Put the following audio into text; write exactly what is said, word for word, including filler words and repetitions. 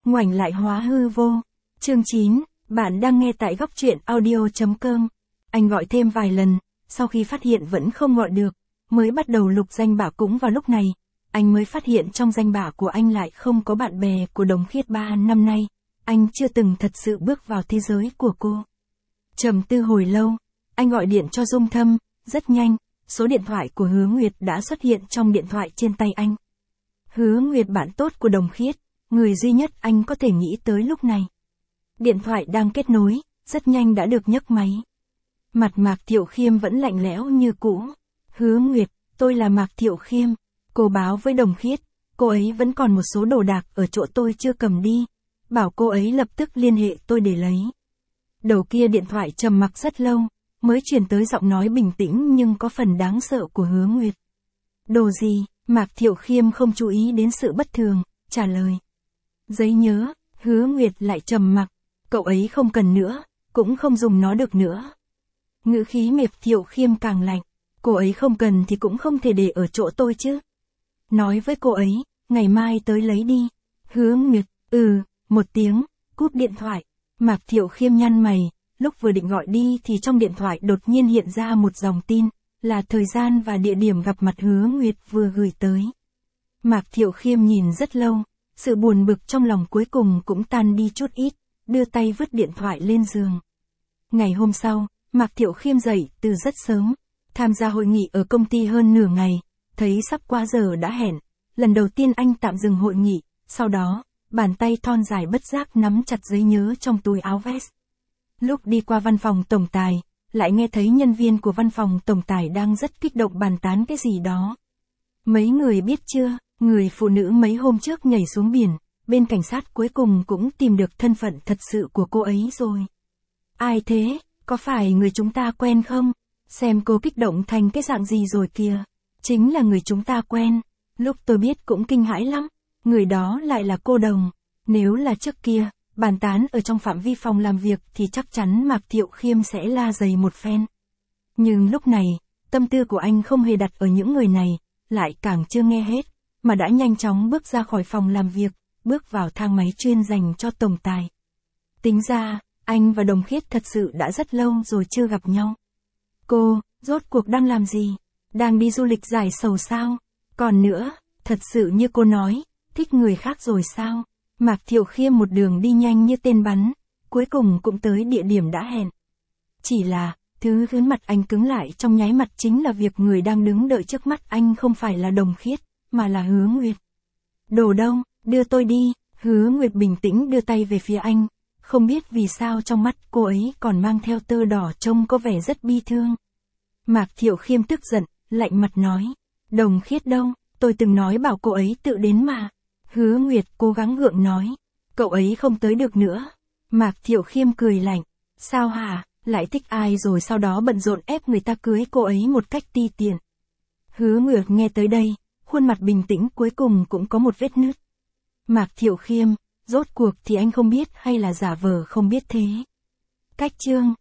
ngoảnh lại hóa hư vô. Chương chín, bạn đang nghe tại góc truyện audio.com. Anh gọi thêm vài lần, sau khi phát hiện vẫn không gọi được, mới bắt đầu lục danh bạ. Cũng vào lúc này, anh mới phát hiện trong danh bạ của anh lại không có bạn bè của Đồng Khiết. Ba năm nay, anh chưa từng thật sự bước vào thế giới của cô. Trầm tư hồi lâu, anh gọi điện cho Dung Thâm, rất nhanh, số điện thoại của Hứa Nguyệt đã xuất hiện trong điện thoại trên tay anh. Hứa Nguyệt, bạn tốt của Đồng Khiết, người duy nhất anh có thể nghĩ tới lúc này. Điện thoại đang kết nối, rất nhanh đã được nhấc máy. Mặt Mạc Thiệu Khiêm vẫn lạnh lẽo như cũ. Hứa Nguyệt, tôi là Mạc Thiệu Khiêm. Cô báo với Đồng Khiết, cô ấy vẫn còn một số đồ đạc ở chỗ tôi chưa cầm đi. Bảo cô ấy lập tức liên hệ tôi để lấy. Đầu kia điện thoại trầm mặc rất lâu, mới truyền tới giọng nói bình tĩnh nhưng có phần đáng sợ của Hứa Nguyệt. Đồ gì? Mạc Thiệu Khiêm không chú ý đến sự bất thường, trả lời. Giấy nhớ. Hứa Nguyệt lại trầm mặc. Cậu ấy không cần nữa, cũng không dùng nó được nữa. Ngữ khí Mạc Thiệu Khiêm càng lạnh. Cô ấy không cần thì cũng không thể để ở chỗ tôi chứ. Nói với cô ấy, ngày mai tới lấy đi. Hứa Nguyệt, ừ, một tiếng, cúp điện thoại. Mạc Thiệu Khiêm nhăn mày, lúc vừa định gọi đi thì trong điện thoại đột nhiên hiện ra một dòng tin, là thời gian và địa điểm gặp mặt Hứa Nguyệt vừa gửi tới. Mạc Thiệu Khiêm nhìn rất lâu, sự buồn bực trong lòng cuối cùng cũng tan đi chút ít, đưa tay vứt điện thoại lên giường. Ngày hôm sau, Mạc Thiệu Khiêm dậy từ rất sớm, tham gia hội nghị ở công ty hơn nửa ngày, thấy sắp qua giờ đã hẹn, lần đầu tiên anh tạm dừng hội nghị, sau đó, bàn tay thon dài bất giác nắm chặt giấy nhớ trong túi áo vest. Lúc đi qua văn phòng tổng tài, lại nghe thấy nhân viên của văn phòng tổng tài đang rất kích động bàn tán cái gì đó. Mấy người biết chưa, người phụ nữ mấy hôm trước nhảy xuống biển, bên cảnh sát cuối cùng cũng tìm được thân phận thật sự của cô ấy rồi. Ai thế, có phải người chúng ta quen không? Xem cô kích động thành cái dạng gì rồi kìa. Chính là người chúng ta quen. Lúc tôi biết cũng kinh hãi lắm. Người đó lại là cô Đồng. Nếu là trước kia, bàn tán ở trong phạm vi phòng làm việc thì chắc chắn Mạc Thiệu Khiêm sẽ la dày một phen. Nhưng lúc này, tâm tư của anh không hề đặt ở những người này, lại càng chưa nghe hết, mà đã nhanh chóng bước ra khỏi phòng làm việc, bước vào thang máy chuyên dành cho tổng tài. Tính ra, anh và Đồng Khiết thật sự đã rất lâu rồi chưa gặp nhau. Cô, rốt cuộc đang làm gì? Đang đi du lịch giải sầu sao? Còn nữa, thật sự như cô nói, thích người khác rồi sao? Mạc Thiệu Khiêm một đường đi nhanh như tên bắn, cuối cùng cũng tới địa điểm đã hẹn. Chỉ là, thứ khiến mặt anh cứng lại trong nháy mắt chính là việc người đang đứng đợi trước mắt anh không phải là Đồng Khiết, mà là Hứa Nguyệt. Đồ đâu, đưa tôi đi. Hứa Nguyệt bình tĩnh đưa tay về phía anh, không biết vì sao trong mắt cô ấy còn mang theo tơ đỏ trông có vẻ rất bi thương. Mạc Thiệu Khiêm tức giận, lạnh mặt nói, Đồng Khiết đâu, tôi từng nói bảo cô ấy tự đến mà. Hứa Nguyệt cố gắng gượng nói, cậu ấy không tới được nữa. Mạc Thiệu Khiêm cười lạnh, sao hả, lại thích ai rồi sau đó bận rộn ép người ta cưới cô ấy một cách ti tiện. Hứa Nguyệt nghe tới đây, khuôn mặt bình tĩnh cuối cùng cũng có một vết nứt. Mạc Thiệu Khiêm, rốt cuộc thì anh không biết hay là giả vờ không biết thế? Cách chương